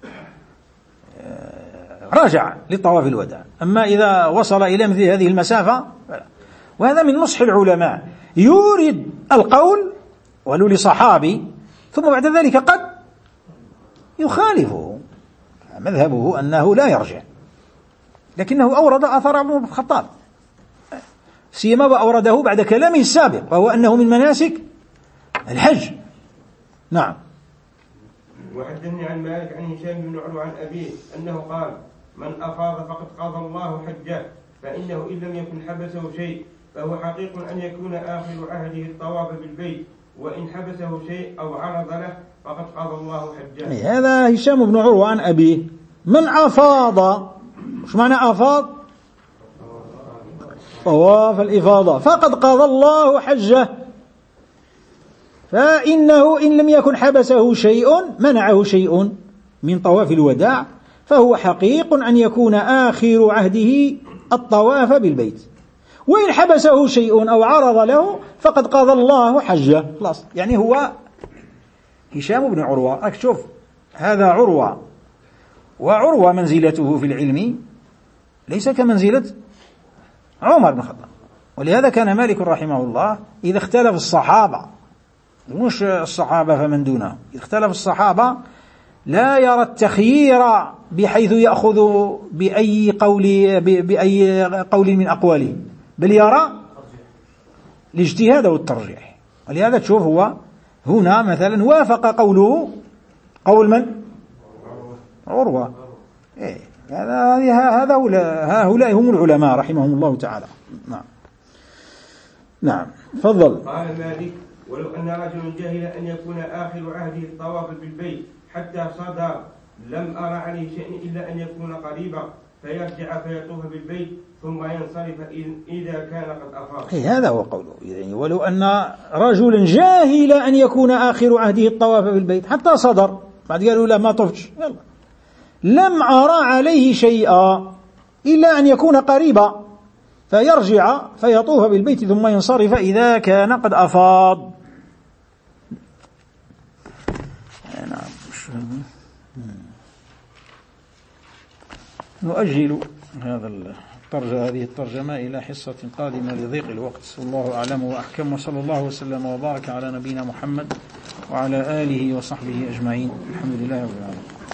رجع لطواف الوداع، أما إذا وصل إلى مثل هذه المسافة فلا. وهذا من نصح العلماء، يورد القول ولو لصحابي ثم بعد ذلك قد يخالفه. مذهبه أنه لا يرجع، لكنه أورد أثر عمر بن الخطاب سيما وأورده بعد كلامه السابق وهو أنه من مناسك الحج. نعم. وحدثني عن مالك عن هشام بن عروة عن أبيه أنه قال من أفاض فقد قضى الله حجه، فإنه إن لم يكن حبسه شيء فهو حقيق أن يكون آخر عهده الطواف بالبيت، وإن حبسه شيء أو عرض له فقد قضى الله حجه. هذا هشام بن عروة عن أبيه. من أفاض، شو معنى أفاض؟ طواف الإفاضة، فقد قضى الله حجه، فإنه إن لم يكن حبسه شيء منعه شيء من طواف الوداع فهو حقيق أن يكون آخر عهده الطواف بالبيت، وإن حبسه شيء أو عرض له فقد قضى الله حجه. خلاص، يعني هو هشام بن عروة. أكشوف هذا عروة، وعروة منزلته في العلم ليس كمنزلة عمر بن الخطاب، ولهذا كان مالك رحمه الله إذا اختلف الصحابة، مش الصحابة فمن دونهم، إذا اختلف الصحابة لا يرى التخيير بحيث يأخذ بأي قول بأي قول من أقواله، بل يرى الاجتهاد والترجيح. ولهذا تشوف هو هنا مثلا وافق قوله قول من؟ عروة. إيه هذا هذا هؤلاء هم العلماء رحمهم الله تعالى. نعم. نعم. تفضل. قال مالك ولو أن رجل جهل أن يكون آخر عهده الطواف بالبيت حتى صدى لم أرى عليه شيء إلا أن يكون قريبا، فيرجع فيطوف بالبيت ثم ينصرف إذا كان قد أفاض. هذا هو قوله. يعني ولو أن رجلا جاهل أن يكون آخر عهده الطواف بالبيت حتى صدر، بعد قالوا لا ما طفتش، يلا لم أرى عليه شيئا إلا أن يكون قريبا، فيرجع فيطوف بالبيت ثم ينصرف إذا كان قد أفاض. نؤجل هذا الترجمة هذه الترجمة إلى حصة قادمة لضيق الوقت. والله أعلم وأحكم، وصلى الله وسلم وبارك على نبينا محمد وعلى آله وصحبه أجمعين. الحمد لله رب العالمين.